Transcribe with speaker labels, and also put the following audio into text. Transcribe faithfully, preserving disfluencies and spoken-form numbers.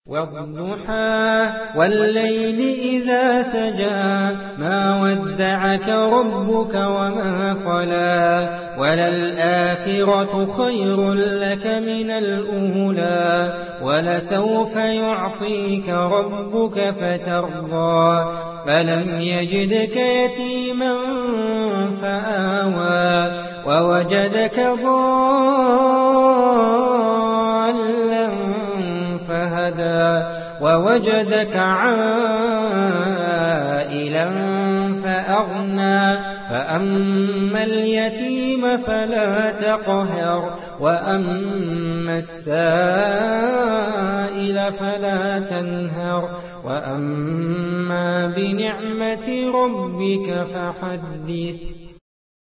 Speaker 1: وَالضُّحَىٰ وَاللَّيْلِ إِذَا سَجَىٰ مَا وَدَّعَكَ رَبُّكَ وَمَا قَلَىٰ وَلَلْآخِرَةُ خَيْرٌ لَّكَ مِنَ الْأُولَىٰ وَلَسَوْفَ يُعْطِيكَ رَبُّكَ فَتَرْضَىٰ أَلَمْ يَجِدْكَ يَتِيمًا فَآوَىٰ وَوَجَدَكَ ضَالًّا فَهَدَىٰ وَوَجَدَكَ عَائِلًا فَأَغْنَىٰ فَأَمَّا الْيَتِيمَ فَلَا تَقْهَرْ وَأَمَّا السَّائِلَ فَلَا تَنْهَرْ وَأَمَّا بِنِعْمَةِ رَبِّكَ فَحَدِّثْ